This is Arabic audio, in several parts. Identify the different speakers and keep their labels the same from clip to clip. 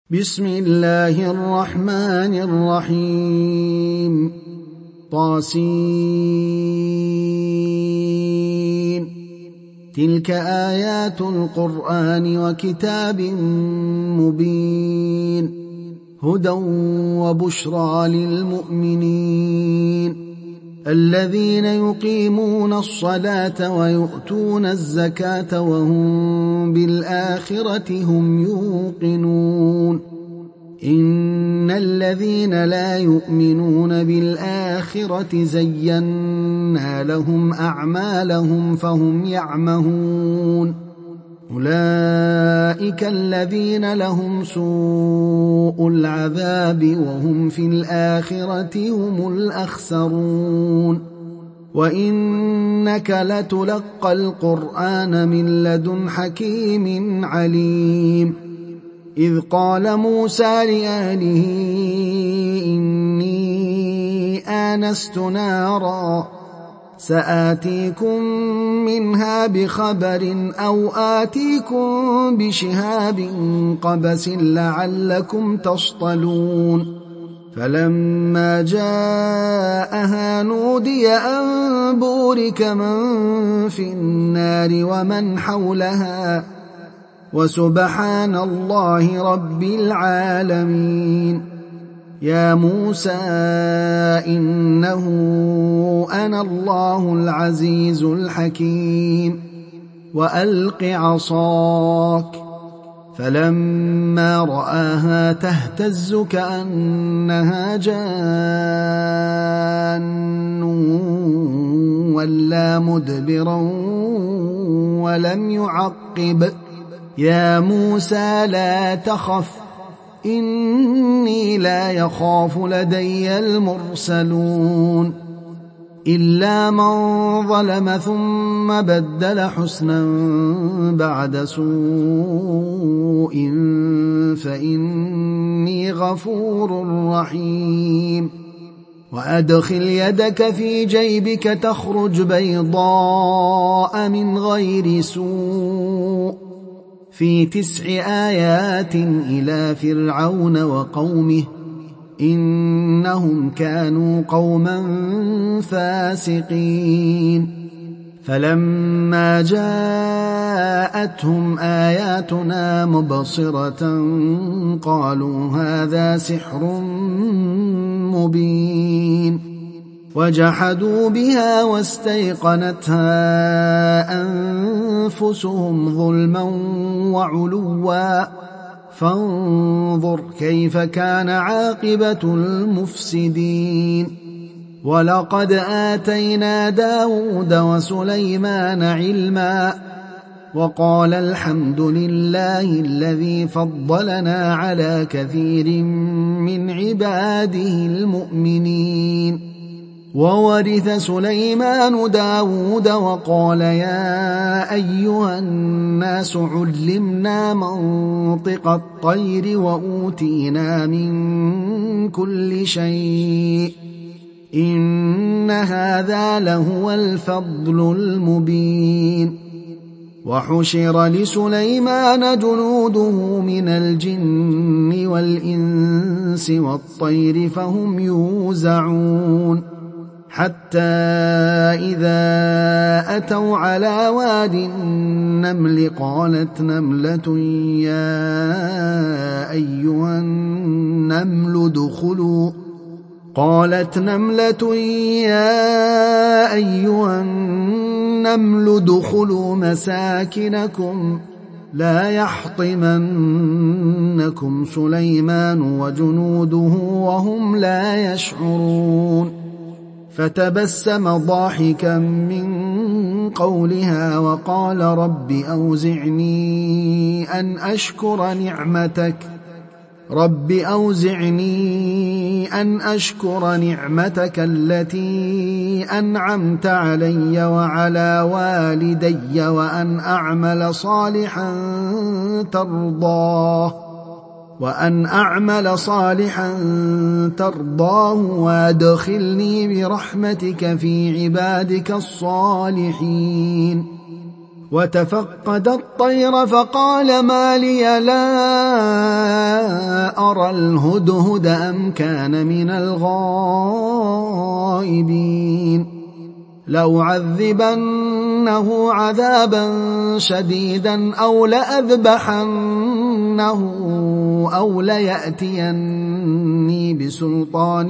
Speaker 1: بسم الله الرحمن الرحيم طاسين تلك آيات القرآن وكتاب مبين هدى وبشرى للمؤمنين الذين يقيمون الصلاة ويؤتون الزكاة وهم بالآخرة هم يوقنون إن الذين لا يؤمنون بالآخرة زينا لهم أعمالهم فهم يعمهون أولئك الذين لهم سوء العذاب وهم في الآخرة هم الأخسرون وإنك لتلقى القرآن من لدن حكيم عليم إذ قال موسى لأهله إني آنست نارا سآتيكم منها بخبر أو آتيكم بشهاب قبس لعلكم تصطلون فلما جاءها نودي أن بورك من في النار ومن حولها وسبحان الله رب العالمين يا موسى إنه أنا الله العزيز الحكيم وألق عصاك فلما رآها تهتز كأنها جان ولا مدبرا ولم يعقب يا موسى لا تخف إني لا يخاف لدي المرسلون إلا من ظلم ثم بدل حسنا بعد سوء فإني غفور رحيم وأدخل يدك في جيبك تخرج بيضاء من غير سوء في 9 آيات إلى فرعون وقومه إنهم كانوا قوما فاسقين فلما جاءتهم آياتنا مبصرة قالوا هذا سحر مبين وجحدوا بها واستيقنتها أنفسهم ظلما وعلوا فانظر كيف كان عاقبة المفسدين ولقد آتينا داود وسليمان علما وقال الحمد لله الذي فضلنا على كثير من عباده المؤمنين وورث سليمان داود وقال يا أيها الناس علمنا منطق الطير وأوتينا من كل شيء إن هذا لهو الفضل المبين وحشر لسليمان جنوده من الجن والإنس والطير فهم يوزعون حتى إذا أتوا على واد النمل قالت نملة يا أيها النمل ادخلوا مساكنكم لا يحطمنكم سليمان وجنوده وهم لا يشعرون فتبسم ضاحكا من قولها وقال رب أوزعني أن أشكر نعمتك التي أنعمت علي وعلى والدي وأن أعمل صالحا ترضاه وادخلني برحمتك في عبادك الصالحين وتفقد الطير فقال ما لي لا حضر الهدهد أم كان من الغائبين لأعذبنه عذابا شديدا أو لأذبحنه أو ليأتيني بسلطان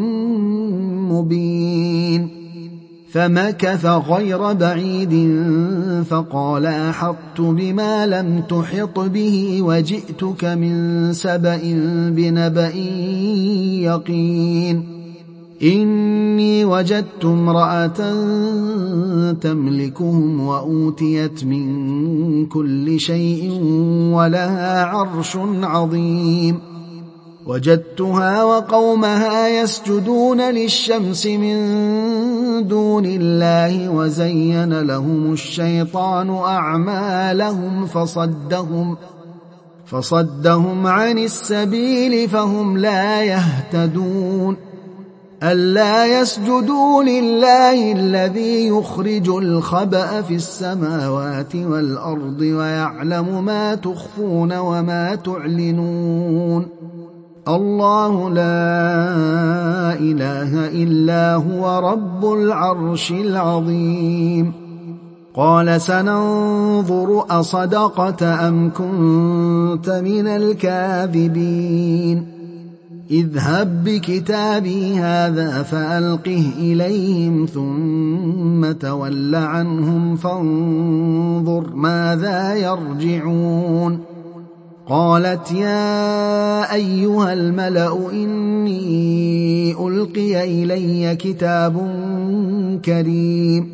Speaker 1: مبين فمكث غير بعيد فقال أحطت بما لم تحط به وجئتك من سبأ بنبأ يقين إني وجدت امرأة تملكهم وأوتيت من كل شيء ولها عرش عظيم وجدتها وقومها يسجدون للشمس من دون الله وزين لهم الشيطان أعمالهم فصدهم عن السبيل فهم لا يهتدون ألا يسجدوا لله الذي يخرج الخبأ في السماوات والأرض ويعلم ما تخفون وما تعلنون الله لا إله إلا هو رب العرش العظيم قال سننظر أصدقت أم كنت من الكاذبين اذهب بكتابي هذا فألقه إليهم ثم تول عنهم فانظر ماذا يرجعون قالت يا أيها الملأ إني ألقي إلي كتاب كريم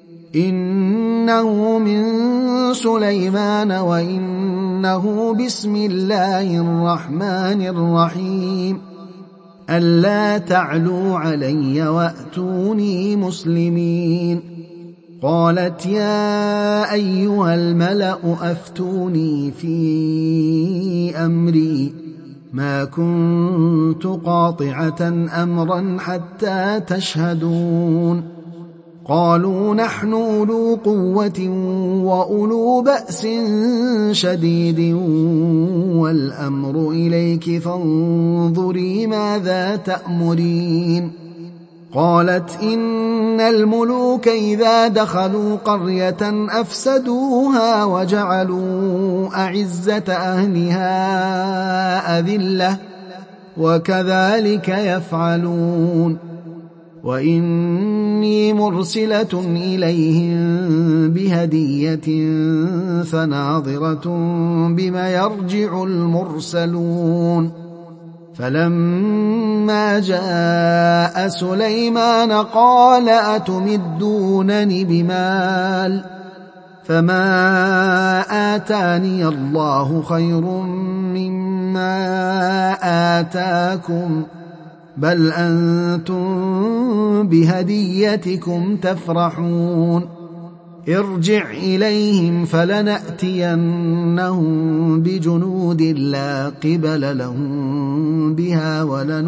Speaker 1: إنه من سليمان وإنه بسم الله الرحمن الرحيم ألا تعلوا علي وأتوني مسلمين قالت يا أيها الملأ أفتوني في أمري ما كنت قاطعة أمرا حتى تشهدون قالوا نحن أولو قوة وأولو بأس شديد والأمر إليك فانظري ماذا تأمرين قالت إن الملوك إذا دخلوا قرية أفسدوها وجعلوا أعزة أهلها أذلة وكذلك يفعلون وإني مرسلة إليهم بهدية فناظرة بما يرجع المرسلون فلما جاء سليمان قال أتمدونني بمال فما آتاني الله خير مما آتاكم بل أنتم بهديتكم تفرحون ارجع إليهم فلنأتينهم بجنود لا قبل لهم بها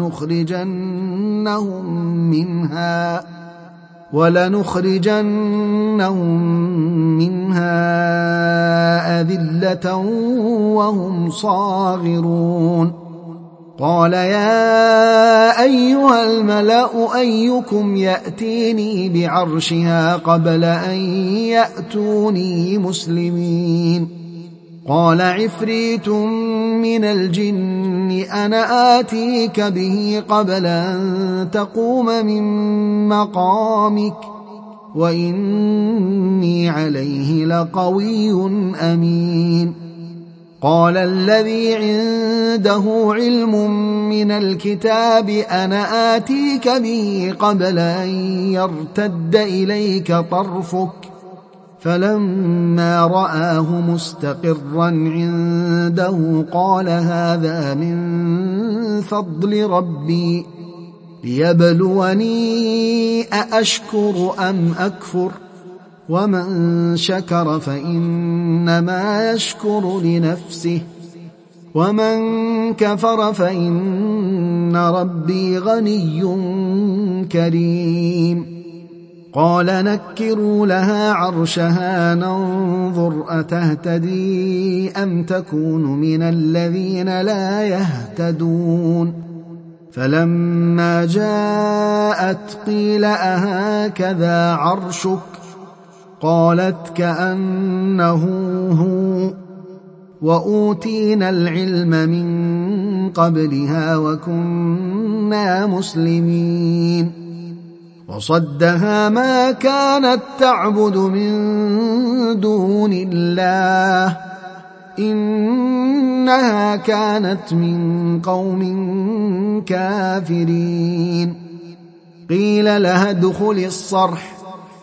Speaker 1: ولنخرجنهم منها أذلة وهم صاغرون قال يا أيها الملأ أيكم يأتيني بعرشها قبل أن يأتوني مسلمين قال عفريت من الجن أنا آتيك به قبل أن تقوم من مقامك وإني عليه لقوي أمين قال الذي عنده علم من الكتاب أنا آتيك به قبل أن يرتد إليك طرفك فلما رآه مستقرا عنده قال هذا من فضل ربي ليبلوني أأشكر أم أكفر ومن شكر فإنما يشكر لنفسه ومن كفر فإن ربي غني كريم قال نكروا لها عرشها ننظر أتهتدي أم تكون من الذين لا يهتدون فلما جاءت قيل أهكذا عرشك قالت كأنه هو وأوتينا العلم من قبلها وكنا مسلمين وصدها ما كانت تعبد من دون الله إنها كانت من قوم كافرين قيل لها ادخل الصرح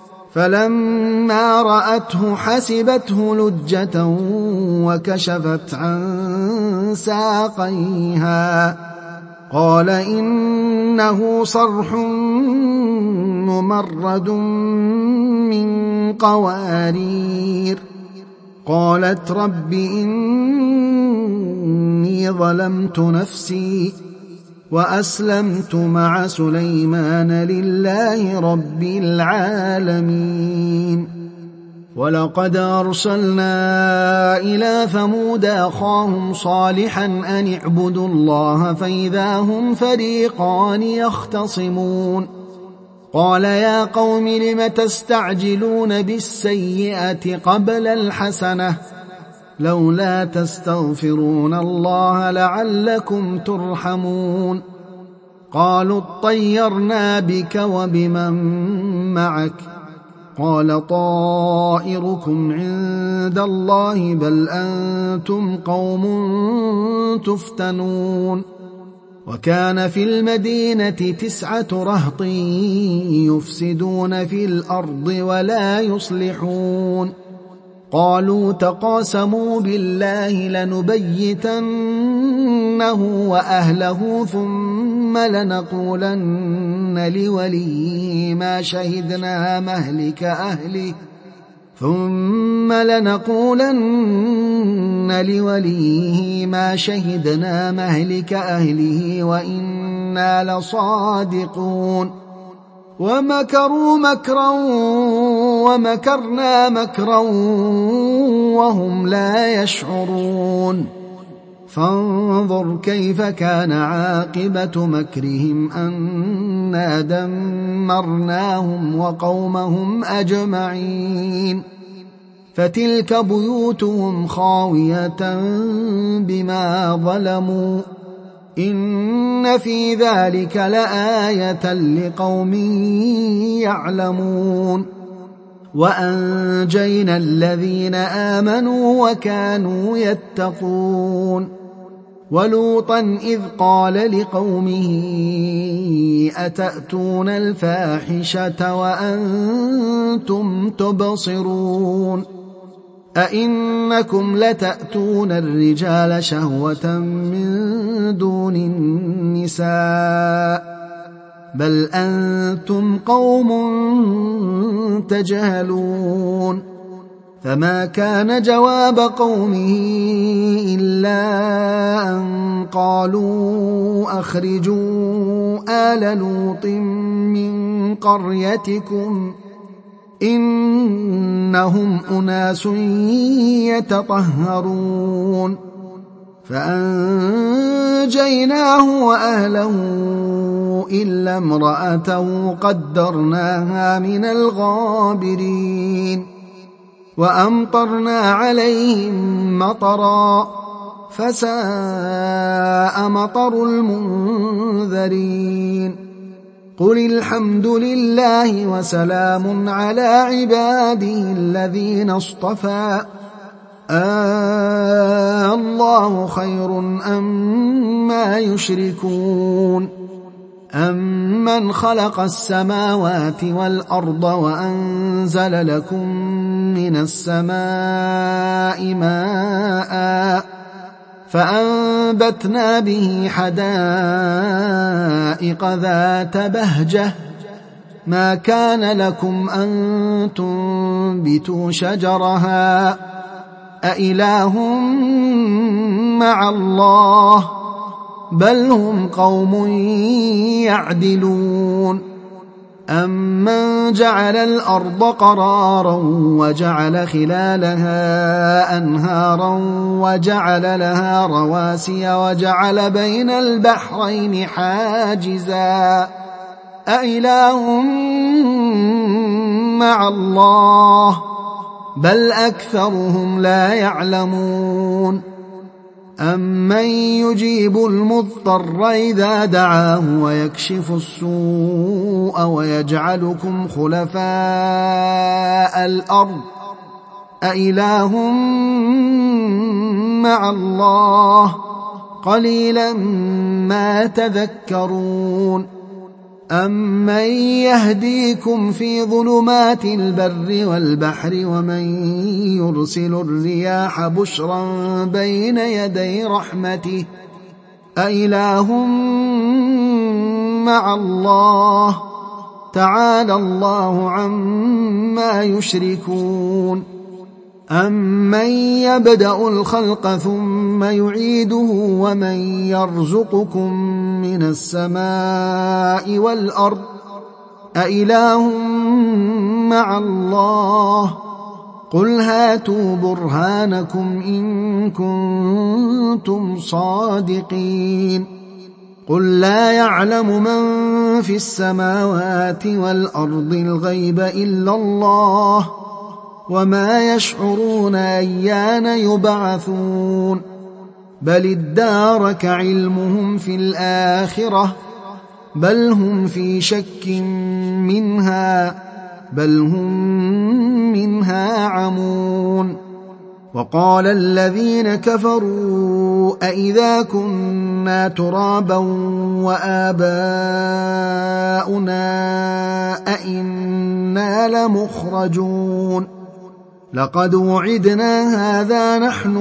Speaker 1: فلما رأته حسبته لجة وكشفت عن ساقيها قال إنه صرح ممرد من قوارير قالت رب إني ظلمت نفسي وأسلمت مع سليمان لله رب العالمين ولقد أرسلنا إلى ثمود أخاهم صالحا أن اعبدوا الله فإذا هم فريقان يختصمون قال يا قوم لم تستعجلون بالسيئة قبل الحسنة لولا تستغفرون الله لعلكم ترحمون قالوا اطيرنا بك وبمن معك قال طائركم عند الله بل أنتم قوم تفتنون وكان في المدينة 9 رهط يفسدون في الأرض ولا يصلحون قالوا تقاسموا بالله لنبيتنه وأهله ثم لنقولن لوليه ما شهدنا مهلك أهله وإنا لصادقون ومكروا مكرا ومكرنا مكرا وهم لا يشعرون فانظر كيف كان عاقبة مكرهم أنا دمرناهم وقومهم أجمعين فتلك بيوتهم خاوية بما ظلموا إن في ذلك لآية لقوم يعلمون وأنجينا الذين آمنوا وكانوا يتقون ولوطا إذ قال لقومه أتأتون الفاحشة وأنتم تبصرون أئنكم لتأتون الرجال شهوة من دون النساء بل أنتم قوم تجهلون فما كان جواب قومه إلا أن قالوا أخرجوا آل لوط من قريتكم إنهم أناس يتطهرون فأنجيناه وأهله إلا امرأته قدرناها من الغابرين وأمطرنا عليهم مطرا فساء مطر المنذرين قل الحمد لله وسلام على عباده الذين اصطفى الله خير أما يشركون أمن خلق السماوات والأرض وأنزل لكم من السماء ماء فأنبتنا به حدائق ذات بهجة ما كان لكم أن تنبتوا شجرها أإله مع الله بل هم قوم يعدلون أَمَّنْ جَعَلَ الْأَرْضَ قَرَارًا وَجَعَلَ خِلَالَهَا أَنْهَارًا وَجَعَلَ لَهَا رَوَاسِيَ وَجَعَلَ بَيْنَ الْبَحْرَيْنِ حَاجِزًا أَإِلَٰهٌ مَّعَ اللَّهِ بَلْ أَكْثَرُهُمْ لَا يَعْلَمُونَ أَمَّن يُجِيبُ الْمُضْطَرَّ إِذَا دَعَاهُ وَيَكْشِفُ السُّوءَ وَيَجْعَلُكُمْ خُلَفَاءَ الْأَرْضِ أَإِلَٰهٌ مَّعَ اللَّهِ قَلِيلًا مَّا تَذَكَّرُونَ أَمَّن يَهْدِيكُمْ فِي ظُلُمَاتِ الْبَرِّ وَالْبَحْرِ وَمَن يُرْسِلُ الرِّيَاحَ بُشْرًا بَيْنَ يَدَيْ رَحْمَتِهِ أَإِلَٰهٌ مَّعَ اللَّهِ تَعَالَى اللَّهُ عَمَّا يُشْرِكُونَ أَمَّن يَبْدَأُ الْخَلْقَ ثُمَّ يُعِيدُهُ وَمَن يَرْزُقُكُم مِّنَ السَّمَاءِ وَالْأَرْضِ أَإِلَٰهٌ مَّعَ اللَّهِ قُلْ هَاتُوا بُرْهَانَكُمْ إِن كُنتُمْ صَادِقِينَ قُل لَّا يَعْلَمُ مَن فِي السَّمَاوَاتِ وَالْأَرْضِ الْغَيْبَ إِلَّا اللَّهُ وَمَا يَشْعُرُونَ أَيَّانَ يُبْعَثُونَ بَلِ ادَّارَكَ عِلْمُهُمْ فِي الْآخِرَةِ بَلْ هُمْ فِي شَكٍّ مِّنْهَا بَلْ هُمْ مِنْهَا عَمُونَ وَقَالَ الَّذِينَ كَفَرُوا أَإِذَا كُنَّا تُرَابًا وَآبَاؤُنَا أَإِنَّا لَمُخْرَجُونَ لَقَدْ وُعِدْنَا هَٰذَا نَحْنُ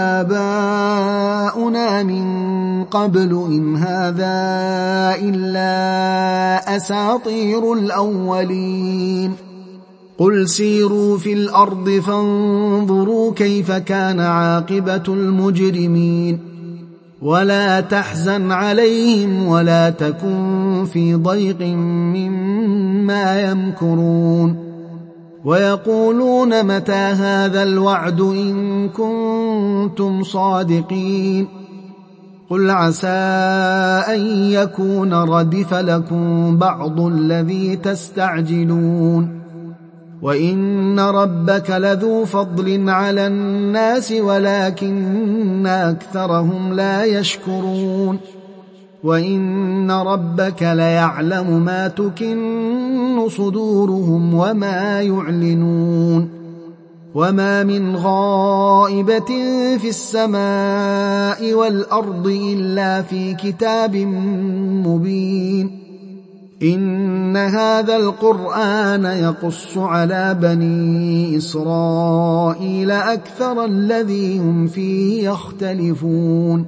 Speaker 1: وَآبَاؤُنَا مِن قَبْلُ إِنْ هَٰذَا إِلَّا أَسَاطِيرُ الْأَوَّلِينَ قُلْ سِيرُوا فِي الْأَرْضِ فَانظُرُوا كَيْفَ كَانَ عَاقِبَةُ الْمُجْرِمِينَ وَلَا تَحْزَنْ عَلَيْهِمْ وَلَا تَكُن فِي ضَيْقٍ مِّمَّا يَمْكُرُونَ وَيَقُولُونَ مَتَىٰ هَٰذَا الْوَعْدُ إِن كُنتُمْ صَادِقِينَ قُلْ عَسَىٰ أَن يَكُونَ رَدِفَ لَكُم بَعْضُ الَّذِي تَسْتَعْجِلُونَ وَإِنَّ رَبَّكَ لَذُو فَضْلٍ عَلَى النَّاسِ وَلَٰكِنَّ أَكْثَرَهُمْ لَا يَشْكُرُونَ وَإِنَّ رَبَّكَ لَيَعْلَمُ مَا تُكِنُّ صُدُورُهُمْ وَمَا يُعْلِنُونَ وَمَا مِنْ غَائِبَةٍ فِي السَّمَاءِ وَالْأَرْضِ إِلَّا فِي كِتَابٍ مُّبِينٍ إِنَّ هَٰذَا الْقُرْآنَ يَقُصُّ عَلَىٰ بَنِي إِسْرَائِيلَ أَكْثَرَ الَّذِي هُمْ فِيهِ يَخْتَلِفُونَ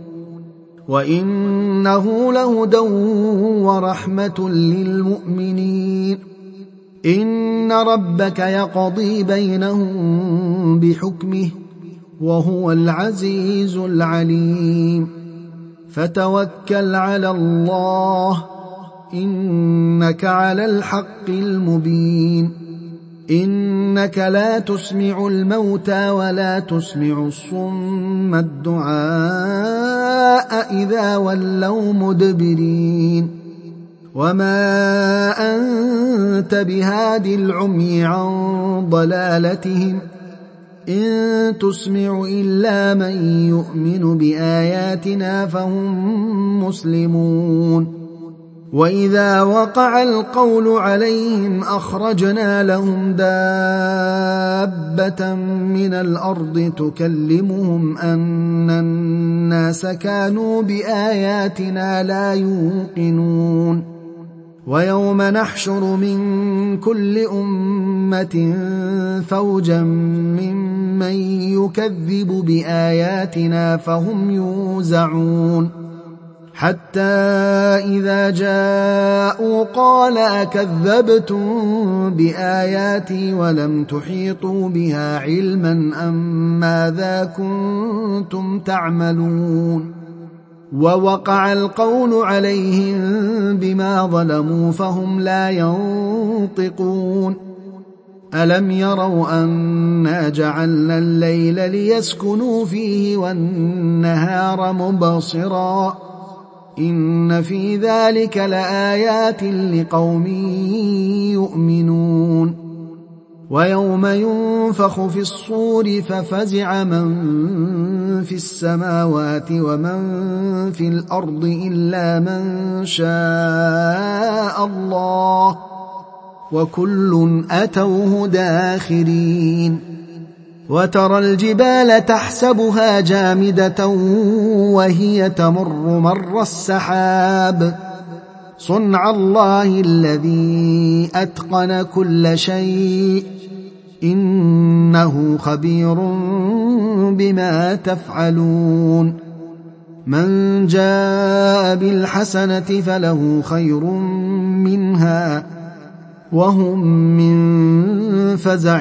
Speaker 1: وَإِنَّهُ لَهُدًى وَرَحْمَةٌ لِّلْمُؤْمِنِينَ إِنَّ رَبَّكَ يَقْضِي بَيْنَهُم بِحُكْمِهِ وَهُوَ الْعَزِيزُ الْعَلِيمُ فَتَوَكَّلْ عَلَى اللَّهِ إِنَّكَ عَلَى الْحَقِّ الْمُبِينِ إِنَّكَ لَا تُسْمِعُ الْمَوْتَىٰ وَلَا تُسْمِعُ الصُّمَّ الدُّعَاءَ إِذَا وَلَّوْا مُدْبِرِينَ وَمَا أَنتَ بِهَادِ الْعُمْيِ عَن ضَلَالَتِهِمْ إِن تُسْمِعُ إِلَّا مَن يُؤْمِنُ بِآيَاتِنَا فَهُم مُّسْلِمُونَ وَإِذَا وَقَعَ الْقَوْلُ عَلَيْهِمْ أَخْرَجْنَا لَهُمْ دَابَّةً مِّنَ الْأَرْضِ تُكَلِّمُهُمْ أَنَّ النَّاسَ كَانُوا بِآيَاتِنَا لَا يُوقِنُونَ وَيَوْمَ نَحْشُرُ مِن كُلِّ أُمَّةٍ فَوْجًا مِّمَّن يُكَذِّبُ بِآيَاتِنَا فَهُمْ يُوزَعُونَ حَتَّى إِذَا جَاءُوا قَالَ أَكَذَّبْتُم بِآيَاتِي وَلَمْ تُحِيطُوا بِهَا عِلْمًا أَم مَّاذَا كُنتُمْ تَعْمَلُونَ ووقع القول عليهم بما ظلموا فهم لا ينطقون ألم يروا أنا جعلنا الليل ليسكنوا فيه والنهار مبصرا إن في ذلك لآيات لقوم يؤمنون ويوم ينفخ في الصور ففزع من في السماوات ومن في الأرض إلا من شاء الله وكل أتوه داخرين وترى الجبال تحسبها جامدة وهي تمر مر السحاب صنع الله الذي أتقن كل شيء إنه خبير بما تفعلون من جاء بالحسنة فله خير منها وهم من فزع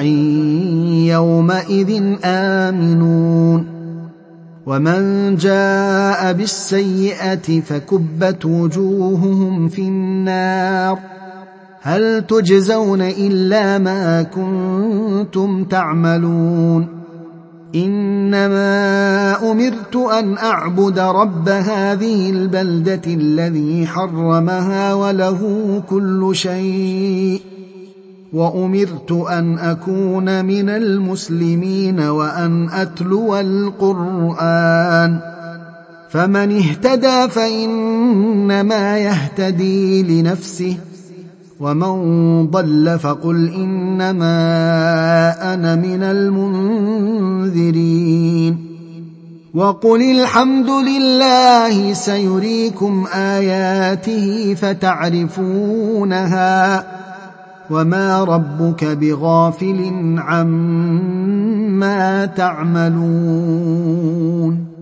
Speaker 1: يومئذ آمنون ومن جاء بالسيئة فكبت وجوههم في النار هل تجزون إلا ما كنتم تعملون إنما أمرت أن أعبد رب هذه البلدة الذي حرمها وله كل شيء وأمرت أن أكون من المسلمين وأن أتلو القرآن فمن اهتدى فإنما يهتدي لنفسه ومن ضل فقل إنما أنا من المنذرين وقل الحمد لله سيريكم آياته فتعرفونها وما ربك بغافل عما تعملون